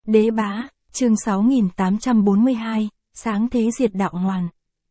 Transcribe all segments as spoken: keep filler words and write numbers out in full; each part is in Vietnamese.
Đế Bá, chương sáu nghìn tám trăm bốn mươi hai, Sáng Thế Diệt Đạo Hoàn.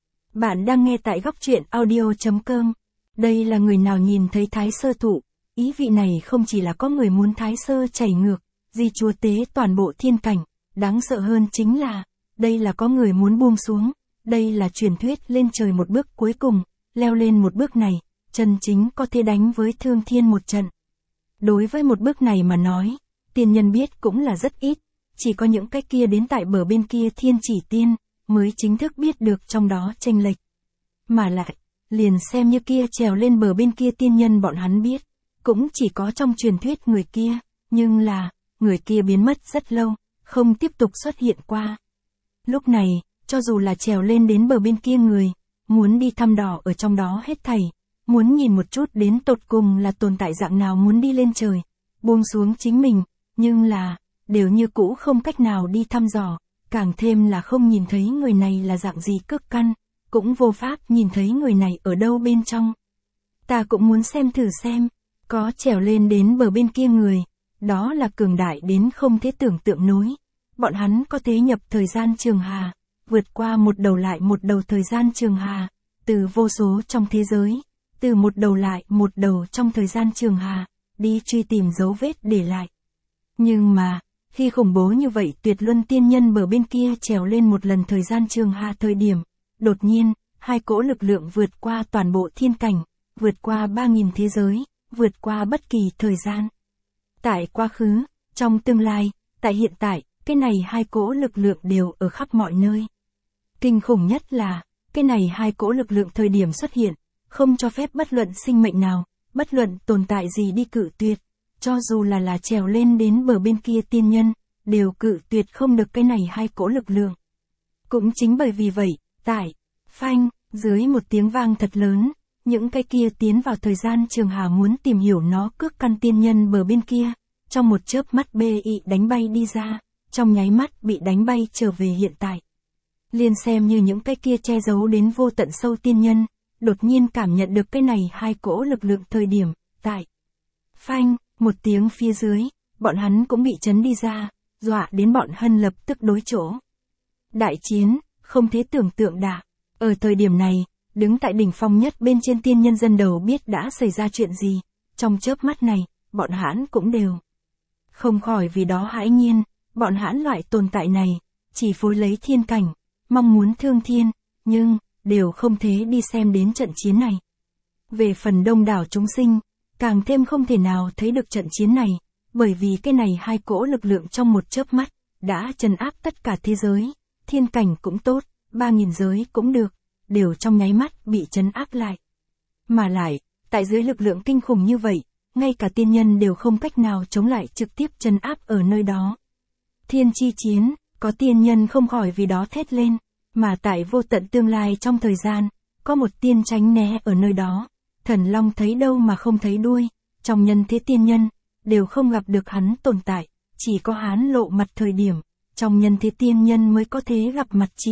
Bạn đang nghe tại góc truyện audio chấm com. Đây là người nào nhìn thấy Thái Sơ Thụ, ý vị này không chỉ là có người muốn Thái Sơ chảy ngược, di chúa tế toàn bộ thiên cảnh, đáng sợ hơn chính là, đây là có người muốn buông xuống, đây là truyền thuyết lên trời một bước cuối cùng, leo lên một bước này, chân chính có thể đánh với thương thiên một trận. Đối với một bước này mà nói, tiên nhân biết cũng là rất ít, chỉ có những cái kia đến tại bờ bên kia thiên chỉ tiên, mới chính thức biết được trong đó chênh lệch. Mà lại, liền xem như kia trèo lên bờ bên kia tiên nhân bọn hắn biết, cũng chỉ có trong truyền thuyết người kia, nhưng là, người kia biến mất rất lâu, không tiếp tục xuất hiện qua. Lúc này, cho dù là trèo lên đến bờ bên kia người, muốn đi thăm dò ở trong đó hết thảy, muốn nhìn một chút đến tột cùng là tồn tại dạng nào muốn đi lên trời, buông xuống chính mình, nhưng là, đều như cũ không cách nào đi thăm dò, càng thêm là không nhìn thấy người này là dạng gì cực căn, cũng vô pháp nhìn thấy người này ở đâu bên trong. Ta cũng muốn xem thử xem, có trèo lên đến bờ bên kia người, đó là cường đại đến không thể tưởng tượng nổi. Bọn hắn có thể nhập thời gian trường hà, vượt qua một đầu lại một đầu thời gian trường hà, từ vô số trong thế giới, từ một đầu lại một đầu trong thời gian trường hà, đi truy tìm dấu vết để lại. Nhưng mà, khi khủng bố như vậy tuyệt luân tiên nhân bờ bên kia trèo lên một lần thời gian trường hà thời điểm, đột nhiên, hai cỗ lực lượng vượt qua toàn bộ thiên cảnh, vượt qua ba nghìn thế giới, vượt qua bất kỳ thời gian. Tại quá khứ, trong tương lai, tại hiện tại, cái này hai cỗ lực lượng đều ở khắp mọi nơi. Kinh khủng nhất là, cái này hai cỗ lực lượng thời điểm xuất hiện, không cho phép bất luận sinh mệnh nào, bất luận tồn tại gì đi cự tuyệt, cho dù là là trèo lên đến bờ bên kia tiên nhân, đều cự tuyệt không được cái này hai cỗ lực lượng. Cũng chính bởi vì vậy, tại, phanh, dưới một tiếng vang thật lớn, những cái kia tiến vào thời gian trường hà muốn tìm hiểu nó cước căn tiên nhân bờ bên kia, trong một chớp mắt bị đánh bay đi ra, trong nháy mắt bị đánh bay trở về hiện tại. Liên xem như những cái kia che giấu đến vô tận sâu tiên nhân, đột nhiên cảm nhận được cái này hai cỗ lực lượng thời điểm, tại. Phanh, một tiếng phía dưới, bọn hắn cũng bị chấn đi ra, dọa đến bọn hân lập tức đối chỗ. Đại chiến, không thể tưởng tượng đã. Ở thời điểm này, đứng tại đỉnh phong nhất bên trên tiên nhân dân đầu biết đã xảy ra chuyện gì, trong chớp mắt này, bọn hãn cũng đều. Không khỏi vì đó hãi nhiên, bọn hãn loại tồn tại này, chỉ phối lấy thiên cảnh, mong muốn thương thiên, nhưng, đều không thể đi xem đến trận chiến này. Về phần đông đảo chúng sinh, càng thêm không thể nào thấy được trận chiến này, bởi vì cái này hai cỗ lực lượng trong một chớp mắt, đã trấn áp tất cả thế giới, thiên cảnh cũng tốt, ba nghìn giới cũng được, đều trong nháy mắt bị trấn áp lại. Mà lại, tại dưới lực lượng kinh khủng như vậy, ngay cả tiên nhân đều không cách nào chống lại trực tiếp trấn áp ở nơi đó. Thiên chi chiến, có tiên nhân không khỏi vì đó thét lên, mà tại vô tận tương lai trong thời gian, có một tiên tránh né ở nơi đó, thần long thấy đâu mà không thấy đuôi, trong nhân thế tiên nhân, đều không gặp được hắn tồn tại, chỉ có hắn lộ mặt thời điểm, trong nhân thế tiên nhân mới có thể gặp mặt chỉ.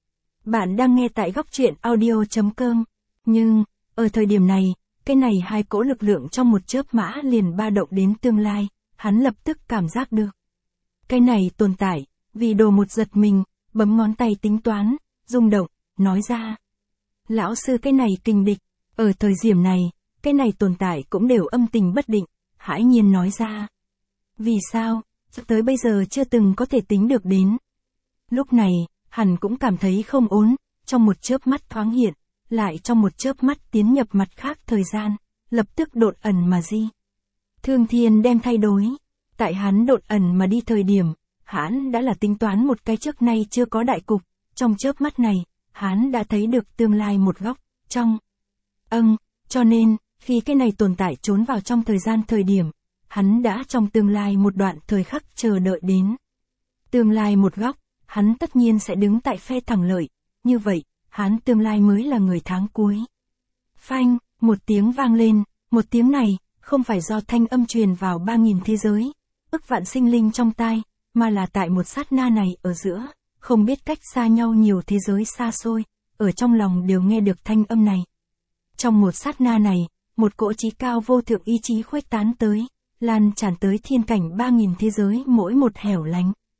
Bạn đang nghe tại góc truyện audio chấm com, nhưng, ở thời điểm này, cái này hai cỗ lực lượng trong một chớp mã liền ba động đến tương lai, hắn lập tức cảm giác được. Cái này tồn tại, vì đồ một giật mình, bấm ngón tay tính toán, rung động, nói ra. Lão sư cái này kình địch, ở thời điểm này, cái này tồn tại cũng đều âm tình bất định, hãi nhiên nói ra. Vì sao, tới bây giờ chưa từng có thể tính được đến. Lúc này, hắn cũng cảm thấy không ổn, trong một chớp mắt thoáng hiện, lại trong một chớp mắt tiến nhập mặt khác thời gian, lập tức đột ẩn mà di. Thương thiên đem thay đổi, tại hắn đột ẩn mà đi thời điểm, hắn đã là tính toán một cái trước nay chưa có đại cục, trong chớp mắt này, hắn đã thấy được tương lai một góc, trong. Âng, cho nên, khi cái này tồn tại trốn vào trong thời gian thời điểm, hắn đã trong tương lai một đoạn thời khắc chờ đợi đến. Tương lai một góc, hắn tất nhiên sẽ đứng tại phe thắng lợi, như vậy, hắn tương lai mới là người tháng cuối. Phanh, một tiếng vang lên, một tiếng này, không phải do thanh âm truyền vào ba nghìn thế giới, ức vạn sinh linh trong tai, mà là tại một sát na này ở giữa, không biết cách xa nhau nhiều thế giới xa xôi, ở trong lòng đều nghe được thanh âm này. Trong một sát na này, một cỗ chí cao vô thượng ý chí khuếch tán tới, lan tràn tới thiên cảnh ba nghìn thế giới mỗi một hẻo lánh.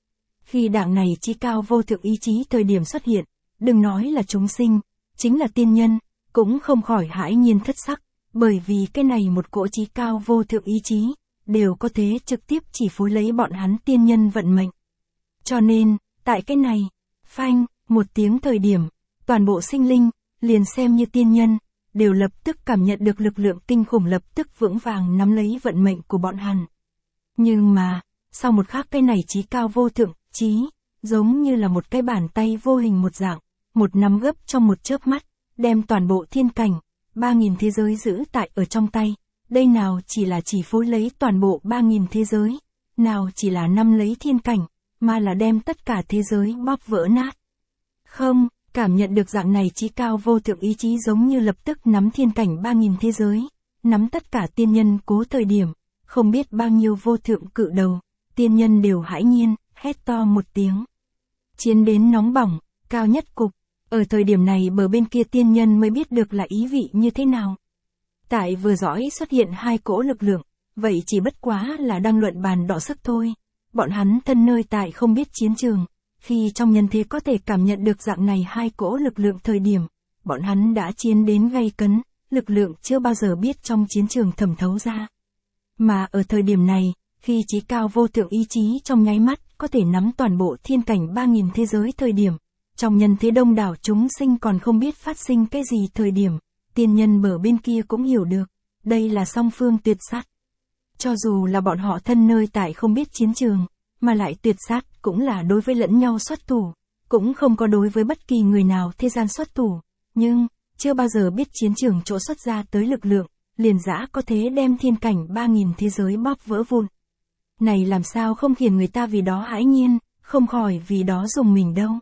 Khi đảng này chí cao vô thượng ý chí thời điểm xuất hiện, đừng nói là chúng sinh, chính là tiên nhân, cũng không khỏi hãi nhiên thất sắc, bởi vì cái này một cỗ chí cao vô thượng ý chí, đều có thế trực tiếp chỉ phối lấy bọn hắn tiên nhân vận mệnh. Cho nên, tại cái này, phanh, một tiếng thời điểm, toàn bộ sinh linh, liền xem như tiên nhân, đều lập tức cảm nhận được lực lượng kinh khủng lập tức vững vàng nắm lấy vận mệnh của bọn hắn. Nhưng mà, sau một khắc cái này chí cao vô thượng, chí, giống như là một cái bàn tay vô hình một dạng, một nắm gấp trong một chớp mắt, đem toàn bộ thiên cảnh, ba nghìn thế giới giữ tại ở trong tay. Đây nào chỉ là chỉ phối lấy toàn bộ ba nghìn thế giới, nào chỉ là nắm lấy thiên cảnh, mà là đem tất cả thế giới bóp vỡ nát. Không, cảm nhận được dạng này chí cao vô thượng ý chí giống như lập tức nắm thiên cảnh ba nghìn thế giới, nắm tất cả tiên nhân cố thời điểm, không biết bao nhiêu vô thượng cự đầu, tiên nhân đều hãi nhiên, hét to một tiếng. Chiến đến nóng bỏng, cao nhất cục, ở thời điểm này bờ bên kia tiên nhân mới biết được là ý vị như thế nào. Tại vừa dõi xuất hiện hai cỗ lực lượng, vậy chỉ bất quá là đang luận bàn đọ sức thôi. Bọn hắn thân nơi tại không biết chiến trường, khi trong nhân thế có thể cảm nhận được dạng này hai cỗ lực lượng thời điểm, bọn hắn đã chiến đến gay cấn, lực lượng chưa bao giờ biết trong chiến trường thẩm thấu ra. Mà ở thời điểm này, khi chí cao vô thượng ý chí trong nháy mắt có thể nắm toàn bộ thiên cảnh ba nghìn thế giới thời điểm, trong nhân thế đông đảo chúng sinh còn không biết phát sinh cái gì thời điểm, tiên nhân bờ bên kia cũng hiểu được, đây là song phương tuyệt sát. Cho dù là bọn họ thân nơi tại không biết chiến trường, mà lại tuyệt sát cũng là đối với lẫn nhau xuất thủ, cũng không có đối với bất kỳ người nào thế gian xuất thủ, nhưng, chưa bao giờ biết chiến trường chỗ xuất ra tới lực lượng, liền dã có thế đem thiên cảnh ba nghìn thế giới bóp vỡ vụn. Này làm sao không khiến người ta vì đó hãi nhiên, không khỏi vì đó dùng mình đâu.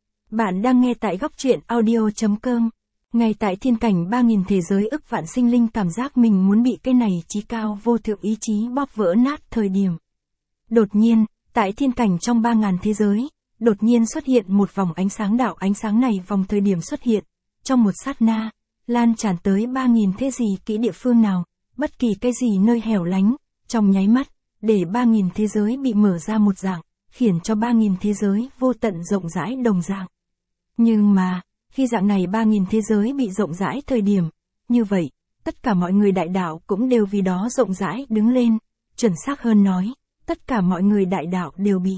Bạn đang nghe tại góc truyện audio chấm com. Ngay tại thiên cảnh ba nghìn thế giới ức vạn sinh linh cảm giác mình muốn bị cái này chí cao vô thượng ý chí bóp vỡ nát thời điểm. Đột nhiên, tại thiên cảnh trong ba ngàn thế giới, đột nhiên xuất hiện một vòng ánh sáng đạo ánh sáng này vòng thời điểm xuất hiện, trong một sát na, lan tràn tới ba nghìn thế gì kỹ địa phương nào, bất kỳ cái gì nơi hẻo lánh, trong nháy mắt, để ba nghìn thế giới bị mở ra một dạng, khiến cho ba nghìn thế giới vô tận rộng rãi đồng dạng. Nhưng mà, khi dạng này ba nghìn thế giới bị rộng rãi thời điểm, như vậy, tất cả mọi người đại đạo cũng đều vì đó rộng rãi đứng lên, chuẩn xác hơn nói, tất cả mọi người đại đạo đều bị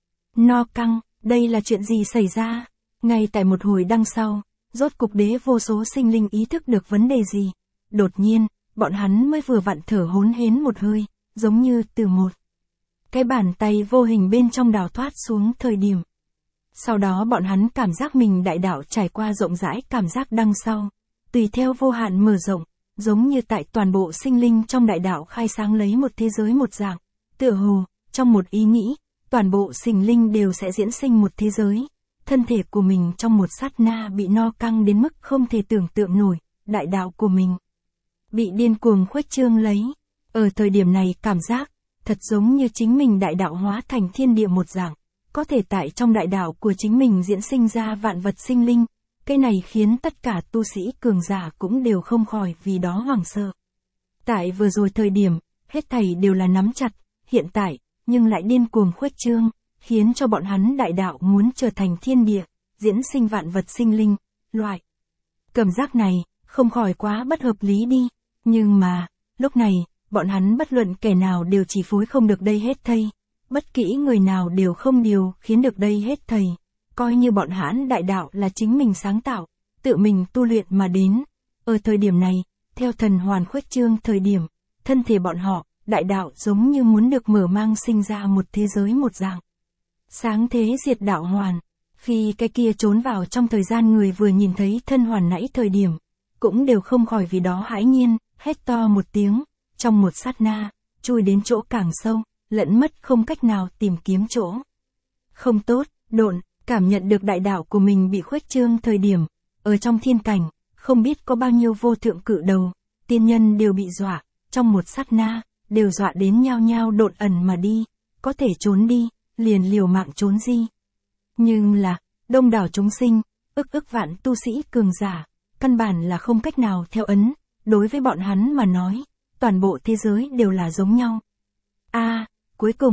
no căng, đây là chuyện gì xảy ra? Ngay tại một hồi đằng sau, rốt cục đế vô số sinh linh ý thức được vấn đề gì? Đột nhiên, bọn hắn mới vừa vặn thở hỗn hển một hơi, giống như từ một cái bàn tay vô hình bên trong đào thoát xuống thời điểm. Sau đó bọn hắn cảm giác mình đại đạo trải qua rộng rãi cảm giác đằng sau, tùy theo vô hạn mở rộng, giống như tại toàn bộ sinh linh trong đại đạo khai sáng lấy một thế giới một dạng, tựa hồ, trong một ý nghĩ, toàn bộ sinh linh đều sẽ diễn sinh một thế giới, thân thể của mình trong một sát na bị no căng đến mức không thể tưởng tượng nổi, đại đạo của mình bị điên cuồng khuếch trương lấy. Ở thời điểm này cảm giác, thật giống như chính mình đại đạo hóa thành thiên địa một dạng, có thể tại trong đại đạo của chính mình diễn sinh ra vạn vật sinh linh, cái này khiến tất cả tu sĩ cường giả cũng đều không khỏi vì đó hoảng sợ. Tại vừa rồi thời điểm, hết thảy đều là nắm chặt, hiện tại, nhưng lại điên cuồng khuếch trương, khiến cho bọn hắn đại đạo muốn trở thành thiên địa, diễn sinh vạn vật sinh linh, loại. Cảm giác này, không khỏi quá bất hợp lý đi, nhưng mà, lúc này, bọn hắn bất luận kẻ nào đều chỉ phối không được đây hết thây, bất kỹ người nào đều không điều khiến được đây hết thầy, coi như bọn hắn đại đạo là chính mình sáng tạo, tự mình tu luyện mà đến. Ở thời điểm này, theo thần hoàn khuếch trương thời điểm, thân thể bọn họ, đại đạo giống như muốn được mở mang sinh ra một thế giới một dạng. Sáng thế diệt đạo hoàn, khi cái kia trốn vào trong thời gian người vừa nhìn thấy thân hoàn nãy thời điểm, cũng đều không khỏi vì đó hãi nhiên, hét to một tiếng, trong một sát na, chui đến chỗ càng sâu, lẫn mất không cách nào tìm kiếm chỗ. Không tốt, độn, cảm nhận được đại đạo của mình bị khuếch trương thời điểm, ở trong thiên cảnh, không biết có bao nhiêu vô thượng cự đầu, tiên nhân đều bị dọa, trong một sát na, đều dọa đến nhao nhao độn ẩn mà đi, có thể trốn đi, liền liều mạng trốn đi. Nhưng là, đông đảo chúng sinh, ức ức vạn tu sĩ cường giả, căn bản là không cách nào theo ấn, đối với bọn hắn mà nói, toàn bộ thế giới đều là giống nhau. A, à, cuối cùng,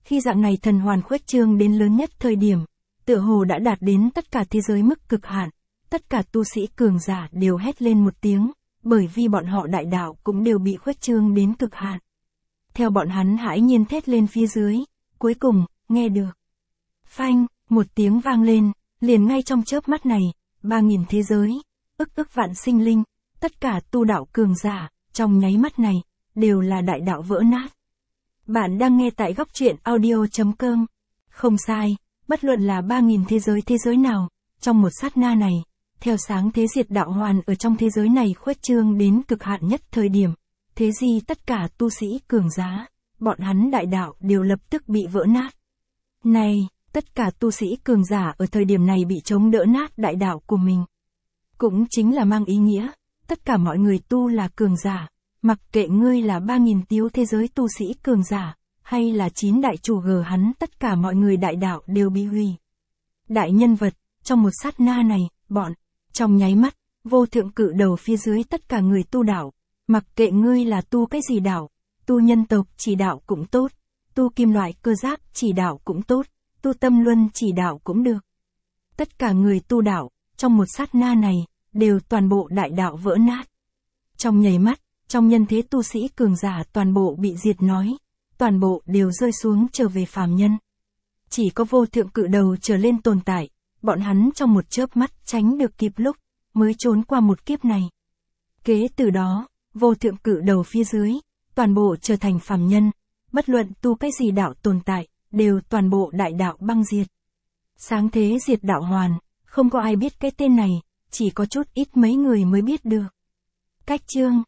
Khi dạng này thần hoàn khuếch trương đến lớn nhất thời điểm, tựa hồ đã đạt đến tất cả thế giới mức cực hạn, tất cả tu sĩ cường giả đều hét lên một tiếng, bởi vì bọn họ đại đạo cũng đều bị khuếch trương đến cực hạn. Theo bọn hắn hãi nhiên thét lên phía dưới, cuối cùng, nghe được. Phanh, một tiếng vang lên, liền ngay trong chớp mắt này, ba nghìn thế giới, ức ức vạn sinh linh, tất cả tu đạo cường giả, trong nháy mắt này, đều là đại đạo vỡ nát. Bạn đang nghe tại góc truyện audio chấm com. Không sai, bất luận là ba nghìn thế giới thế giới nào, trong một sát na này, theo sáng thế diệt đạo hoàn ở trong thế giới này khuếch trương đến cực hạn nhất thời điểm, thế gì tất cả tu sĩ cường giá, bọn hắn đại đạo đều lập tức bị vỡ nát. Này, tất cả tu sĩ cường giả ở thời điểm này bị chống đỡ nát đại đạo của mình. Cũng chính là mang ý nghĩa, tất cả mọi người tu là cường giả, mặc kệ ngươi là ba nghìn tiếu thế giới tu sĩ cường giả, hay là chín đại chủ gờ hắn tất cả mọi người đại đạo đều bị hủy. Đại nhân vật, trong một sát na này, bọn, trong nháy mắt, vô thượng cự đầu phía dưới tất cả người tu đạo, mặc kệ ngươi là tu cái gì đạo, tu nhân tộc chỉ đạo cũng tốt, tu kim loại cơ giáp chỉ đạo cũng tốt, tu tâm luân chỉ đạo cũng được. Tất cả người tu đạo, trong một sát na này, đều toàn bộ đại đạo vỡ nát. Trong nháy mắt, trong nhân thế tu sĩ cường giả toàn bộ bị diệt nói, toàn bộ đều rơi xuống trở về phàm nhân. Chỉ có vô thượng cự đầu trở lên tồn tại, bọn hắn trong một chớp mắt tránh được kịp lúc, mới trốn qua một kiếp này. Kế từ đó, vô thượng cự đầu phía dưới, toàn bộ trở thành phàm nhân, bất luận tu cái gì đạo tồn tại, đều toàn bộ đại đạo băng diệt. Sáng thế diệt đạo hoàn, không có ai biết cái tên này, chỉ có chút ít mấy người mới biết được. Cách chương